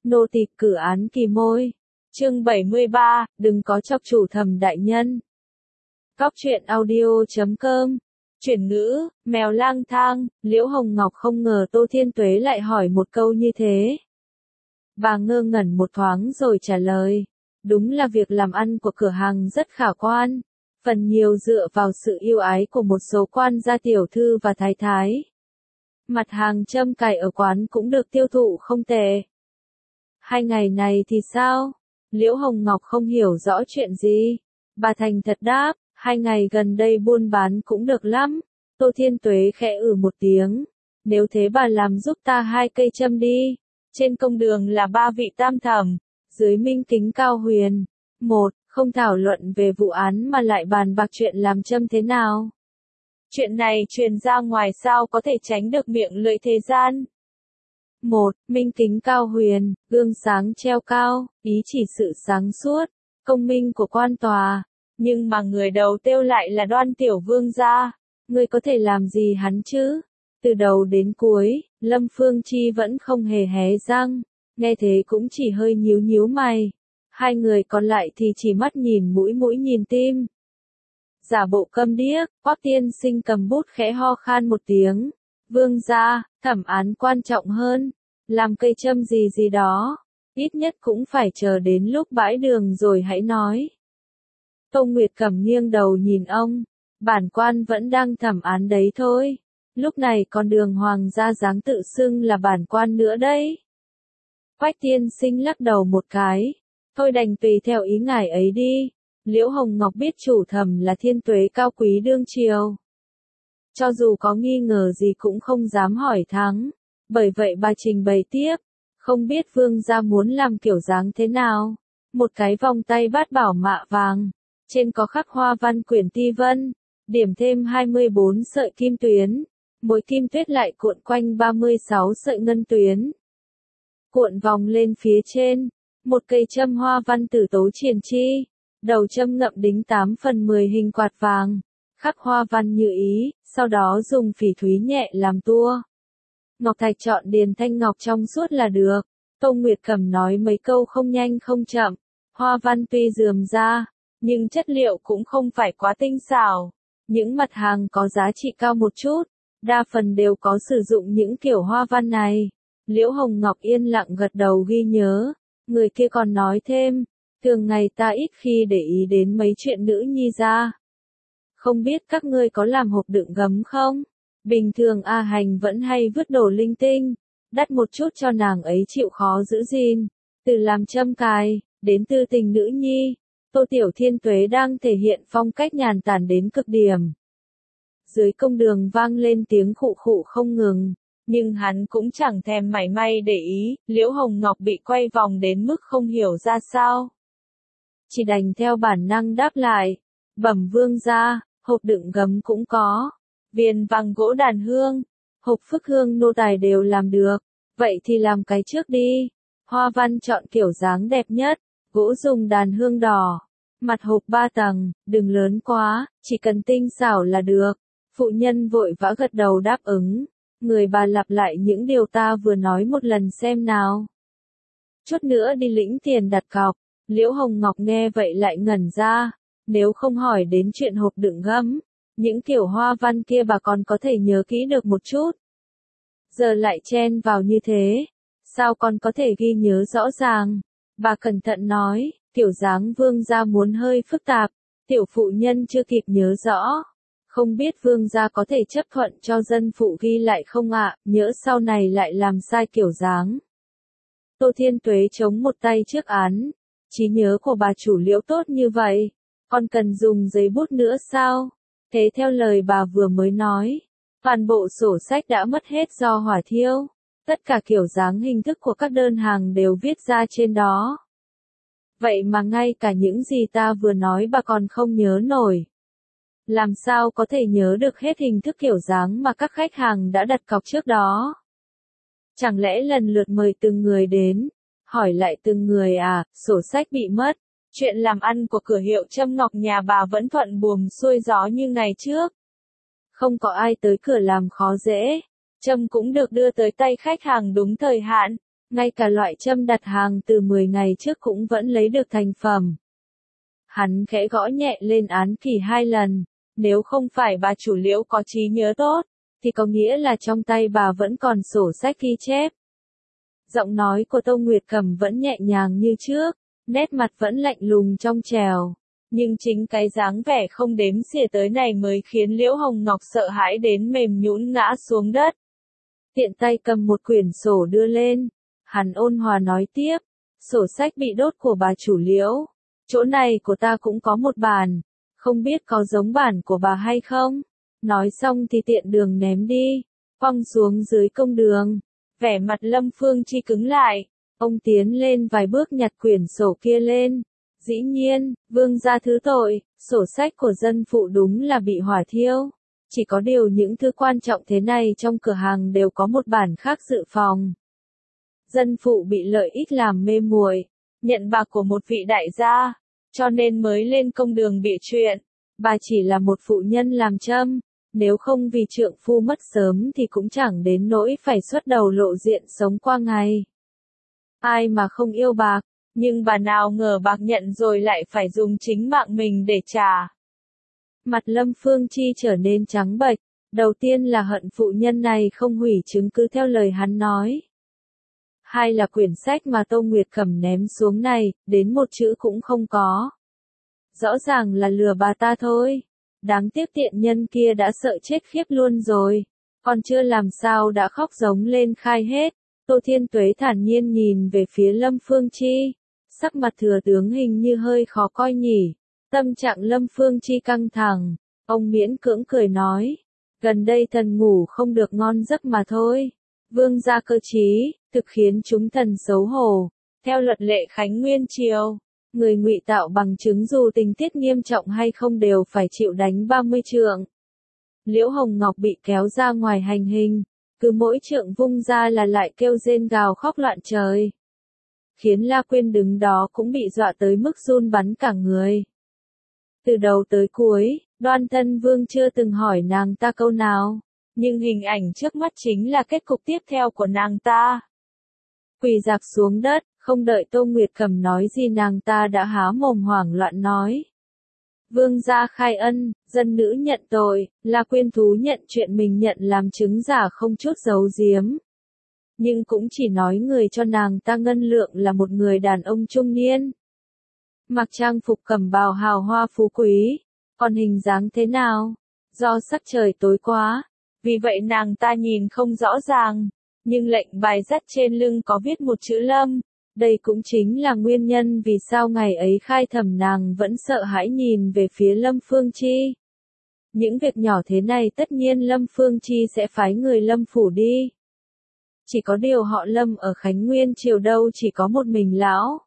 Nô tỳ cử án kỳ môi. Chương 73, đừng có chọc chủ Thẩm đại nhân. Cóc truyện audio.com. Chuyển ngữ, mèo lang thang, Liễu Hồng Ngọc không ngờ Tô Thiên Tuế lại hỏi một câu như thế. Bà ngơ ngẩn một thoáng rồi trả lời. Đúng là việc làm ăn của cửa hàng rất khả quan, phần nhiều dựa vào sự yêu ái của một số quan gia tiểu thư và thái thái. Mặt hàng châm cài ở quán cũng được tiêu thụ không tệ. 2 ngày này thì sao? Liễu Hồng Ngọc không hiểu rõ chuyện gì. Bà thành thật đáp, 2 ngày gần đây buôn bán cũng được lắm. Tô Thiên Tuế khẽ một tiếng. Nếu thế bà làm giúp ta 2 cây châm đi. Trên công đường là 3 vị tam thẩm, dưới minh kính cao huyền. 1. Không thảo luận về vụ án mà lại bàn bạc chuyện làm châm thế nào. Chuyện này truyền ra ngoài sao có thể tránh được miệng lưỡi thế gian. 1. Minh kính cao huyền, gương sáng treo cao, ý chỉ sự sáng suốt, công minh của quan tòa. Nhưng mà người đầu tiêu lại là Đoan tiểu vương gia. Ngươi có thể làm gì hắn chứ? Từ đầu đến cuối, Lâm Phương Chi vẫn không hề hé răng, nghe thế cũng chỉ hơi nhíu nhíu mày. 2 người còn lại thì chỉ mắt nhìn mũi nhìn tim. Giả bộ câm điếc, Hoắc tiên sinh cầm bút khẽ ho khan một tiếng. Vương gia, thẩm án quan trọng hơn. Làm cây châm gì đó. Ít nhất cũng phải chờ đến lúc bãi đường rồi hãy nói. Tô Nguyệt Cẩm nghiêng đầu nhìn ông. Bản quan vẫn đang thẩm án đấy thôi. Lúc này còn đường hoàng gia dáng tự xưng là bản quan nữa đấy. Quách tiên sinh lắc đầu một cái. Thôi đành tùy theo ý ngài ấy đi. Liễu Hồng Ngọc biết chủ Thẩm là Thiên Tuế cao quý đương triều. Cho dù có nghi ngờ gì cũng không dám hỏi thắng. Bởi vậy bà trình bày tiếp. Không biết vương gia muốn làm kiểu dáng thế nào. Một cái vòng tay bát bảo mạ vàng. Trên có khắc hoa văn quyển ti vân. Điểm thêm 24 sợi kim tuyến. Mỗi kim tuyết lại cuộn quanh 36 sợi ngân tuyến. Cuộn vòng lên phía trên. Một cây châm hoa văn tử tố triền chi. Đầu châm ngậm đính 8/10 hình quạt vàng. Khắc hoa văn như ý, sau đó dùng phỉ thúy nhẹ làm tua. Ngọc thạch chọn điền thanh ngọc trong suốt là được. Tô Nguyệt Cẩm nói mấy câu không nhanh không chậm. Hoa văn tuy rườm ra, nhưng chất liệu cũng không phải quá tinh xảo. Những mặt hàng có giá trị cao một chút, đa phần đều có sử dụng những kiểu hoa văn này. Liễu Hồng Ngọc yên lặng gật đầu ghi nhớ. Người kia còn nói thêm, thường ngày ta ít khi để ý đến mấy chuyện nữ nhi ra. Không biết các ngươi có làm hộp đựng gấm không? Bình thường A Hành vẫn hay vứt đồ linh tinh, đắt một chút cho nàng ấy chịu khó giữ gìn. Từ làm châm cài, đến tư tình nữ nhi, Tô Tiểu Thiên Tuế đang thể hiện phong cách nhàn tản đến cực điểm. Dưới công đường vang lên tiếng khụ khụ không ngừng, nhưng hắn cũng chẳng thèm mảy may để ý. Liễu Hồng Ngọc bị quay vòng đến mức không hiểu ra sao. Chỉ đành theo bản năng đáp lại. Bẩm vương gia, hộp đựng gấm cũng có. Viền vàng gỗ đàn hương, hộp phức hương nô tài đều làm được. Vậy thì làm cái trước đi. Hoa văn chọn kiểu dáng đẹp nhất. Gỗ dùng đàn hương đỏ. Mặt hộp 3 tầng, đừng lớn quá, chỉ cần tinh xảo là được. Phụ nhân vội vã gật đầu đáp ứng. Người bà lặp lại những điều ta vừa nói một lần xem nào. Chút nữa đi lĩnh tiền đặt cọc. Liễu Hồng Ngọc nghe vậy lại ngẩn ra. Nếu không hỏi đến chuyện hộp đựng gấm, những kiểu hoa văn kia bà còn có thể nhớ kỹ được một chút. Giờ lại chen vào như thế, sao con có thể ghi nhớ rõ ràng? Bà cẩn thận nói, kiểu dáng vương gia muốn hơi phức tạp, tiểu phụ nhân chưa kịp nhớ rõ. Không biết vương gia có thể chấp thuận cho dân phụ ghi lại không ạ, nhỡ sau này lại làm sai kiểu dáng. Tô Thiên Tuế chống một tay trước án, trí nhớ của bà chủ Liễu tốt như vậy, còn cần dùng giấy bút nữa sao? Thế theo lời bà vừa mới nói, toàn bộ sổ sách đã mất hết do hỏa thiêu, tất cả kiểu dáng hình thức của các đơn hàng đều viết ra trên đó. Vậy mà ngay cả những gì ta vừa nói bà còn không nhớ nổi. Làm sao có thể nhớ được hết hình thức kiểu dáng mà các khách hàng đã đặt cọc trước đó? Chẳng lẽ lần lượt mời từng người đến, hỏi lại từng người à, sổ sách bị mất. Chuyện làm ăn của cửa hiệu châm ngọc nhà bà vẫn thuận buồm xuôi gió như ngày trước. Không có ai tới cửa làm khó dễ. Châm cũng được đưa tới tay khách hàng đúng thời hạn. ngay cả loại châm đặt hàng từ 10 ngày trước cũng vẫn lấy được thành phẩm. Hắn khẽ gõ nhẹ lên án kỷ 2 lần, nếu không phải bà chủ Liễu có trí nhớ tốt, thì có nghĩa là trong tay bà vẫn còn sổ sách ghi chép. Giọng nói của Tô Nguyệt Cầm vẫn nhẹ nhàng như trước, nét mặt vẫn lạnh lùng trong trẻo. Nhưng chính cái dáng vẻ không đếm xỉa tới này mới khiến Liễu Hồng Ngọc sợ hãi đến mềm nhũn ngã xuống đất. Tiện tay cầm một quyển sổ đưa lên, hắn ôn hòa nói tiếp, sổ sách bị đốt của bà chủ Liễu. Chỗ này của ta cũng có một bản, không biết có giống bản của bà hay không? Nói xong thì tiện đường ném đi, quăng xuống dưới công đường. Vẻ mặt Lâm Phương Chi cứng lại, ông tiến lên vài bước nhặt quyển sổ kia lên. Dĩ nhiên, vương gia thứ tội, sổ sách của dân phụ đúng là bị hỏa thiêu. Chỉ có điều những thứ quan trọng thế này trong cửa hàng đều có một bản khác dự phòng. Dân phụ bị lợi ích làm mê muội, nhận bạc của một vị đại gia, cho nên mới lên công đường bịa chuyện. Bà chỉ là một phụ nhân làm châm, nếu không vì trượng phu mất sớm thì cũng chẳng đến nỗi phải xuất đầu lộ diện sống qua ngày. Ai mà không yêu bạc, nhưng bà nào ngờ bạc nhận rồi lại phải dùng chính mạng mình để trả. Mặt Lâm Phương Chi trở nên trắng bệch, đầu tiên là hận phụ nhân này không hủy chứng cứ theo lời hắn nói. Hai là quyển sách mà Tô Nguyệt Cầm ném xuống này, đến một chữ cũng không có. Rõ ràng là lừa bà ta thôi. Đáng tiếc tiện nhân kia đã sợ chết khiếp luôn rồi. Còn chưa làm sao đã khóc giống lên khai hết. Tô Thiên Tuế thản nhiên nhìn về phía Lâm Phương Chi. Sắc mặt thừa tướng hình như hơi khó coi nhỉ. Tâm trạng Lâm Phương Chi căng thẳng. Ông miễn cưỡng cười nói. Gần đây thần ngủ không được ngon giấc mà thôi. Vương gia cơ trí, thực khiến chúng thần xấu hổ. Theo luật lệ Khánh Nguyên Triều, người ngụy tạo bằng chứng dù tình tiết nghiêm trọng hay không đều phải chịu đánh 30 trượng. Liễu Hồng Ngọc bị kéo ra ngoài hành hình, cứ mỗi trượng vung ra là lại kêu rên gào khóc loạn trời. Khiến La Quyên đứng đó cũng bị dọa tới mức run bắn cả người. Từ đầu tới cuối, Đoan Thân Vương chưa từng hỏi nàng ta câu nào, nhưng hình ảnh trước mắt chính là kết cục tiếp theo của nàng ta. Quỳ rạp xuống đất, không đợi Tô Nguyệt Cầm nói gì nàng ta đã há mồm hoảng loạn nói. Vương gia khai ân, dân nữ nhận tội, La Quyên thú nhận chuyện mình nhận làm chứng giả không chút giấu giếm. Nhưng cũng chỉ nói người cho nàng ta ngân lượng là một người đàn ông trung niên. Mặc trang phục cẩm bào hào hoa phú quý, còn hình dáng thế nào? Do sắc trời tối quá, vì vậy nàng ta nhìn không rõ ràng, nhưng lệnh bài dắt trên lưng có viết một chữ Lâm. Đây cũng chính là nguyên nhân vì sao ngày ấy khai thẩm nàng vẫn sợ hãi nhìn về phía Lâm Phương Chi. Những việc nhỏ thế này tất nhiên Lâm Phương Chi sẽ phái người Lâm phủ đi. Chỉ có điều họ Lâm ở Khánh Nguyên Triều đâu chỉ có một mình lão.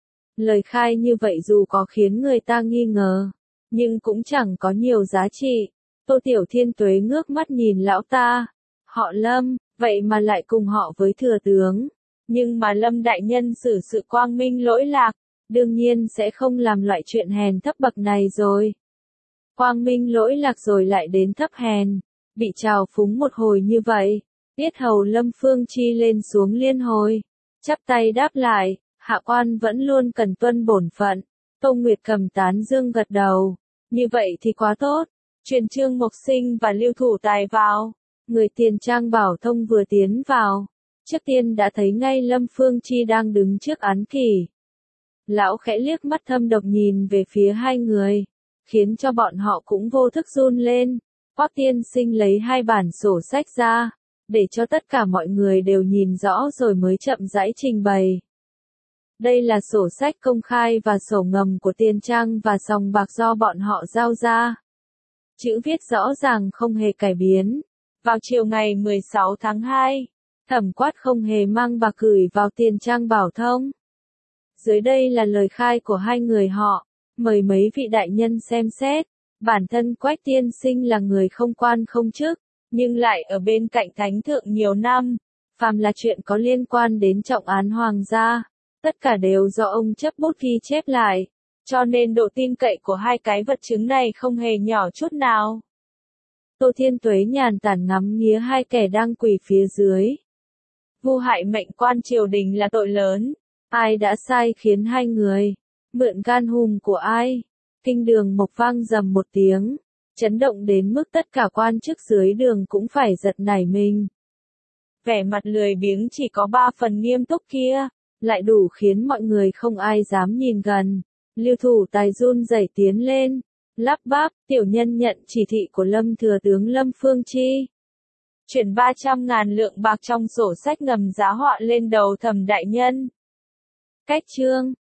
Lời khai như vậy dù có khiến người ta nghi ngờ, nhưng cũng chẳng có nhiều giá trị. Tô Tiểu Thiên Tuế ngước mắt nhìn lão ta. Họ Lâm, vậy mà lại cùng họ với thừa tướng. Nhưng mà Lâm đại nhân xử sự quang minh lỗi lạc, đương nhiên sẽ không làm loại chuyện hèn thấp bậc này rồi. Quang minh lỗi lạc rồi lại đến thấp hèn, bị trào phúng một hồi như vậy, tiết hầu Lâm Phương Chi lên xuống liên hồi, chắp tay đáp lại, hạ quan vẫn luôn cần tuân bổn phận. Tô Nguyệt Cầm tán dương gật đầu, như vậy thì quá tốt. Truyền Trương Mộc Sinh và Lưu Thủ Tài vào, người tiền trang Bảo Thông vừa tiến vào. Trước tiên đã thấy ngay Lâm Phương Chi đang đứng trước án kỷ. Lão khẽ liếc mắt thâm độc nhìn về phía hai người, khiến cho bọn họ cũng vô thức run lên. Hoắc tiên sinh lấy hai bản sổ sách ra, để cho tất cả mọi người đều nhìn rõ rồi mới chậm rãi trình bày. Đây là sổ sách công khai và sổ ngầm của tiền trang và sòng bạc do bọn họ giao ra. Chữ viết rõ ràng không hề cải biến. Vào chiều ngày 16 tháng 2, Thẩm Quát không hề mang bạc gửi vào tiền trang Bảo Thông. Dưới đây là lời khai của hai người họ, mời mấy vị đại nhân xem xét. Bản thân Quách tiên sinh là người không quan không chức, nhưng lại ở bên cạnh thánh thượng nhiều năm. Phàm là chuyện có liên quan đến trọng án hoàng gia, tất cả đều do ông chấp bút ghi chép lại, cho nên độ tin cậy của hai cái vật chứng này không hề nhỏ chút nào. Tô Thiên Tuế nhàn tản ngắm nghía hai kẻ đang quỳ phía dưới. Vu hại mệnh quan triều đình là tội lớn. Ai đã sai khiến hai người? Mượn gan hùm của ai? Kinh đường Mộc vang rầm một tiếng, chấn động đến mức tất cả quan chức dưới đường cũng phải giật nảy mình. Vẻ mặt lười biếng chỉ có 3 phần nghiêm túc kia, lại đủ khiến mọi người không ai dám nhìn gần. Lưu Thủ Tài run rẩy tiến lên, lắp bắp, tiểu nhân nhận chỉ thị của Lâm Thừa tướng Lâm Phương Chi. Chuyển 300.000 lượng bạc trong sổ sách ngầm giá họa lên đầu Thẩm đại nhân. Cách chương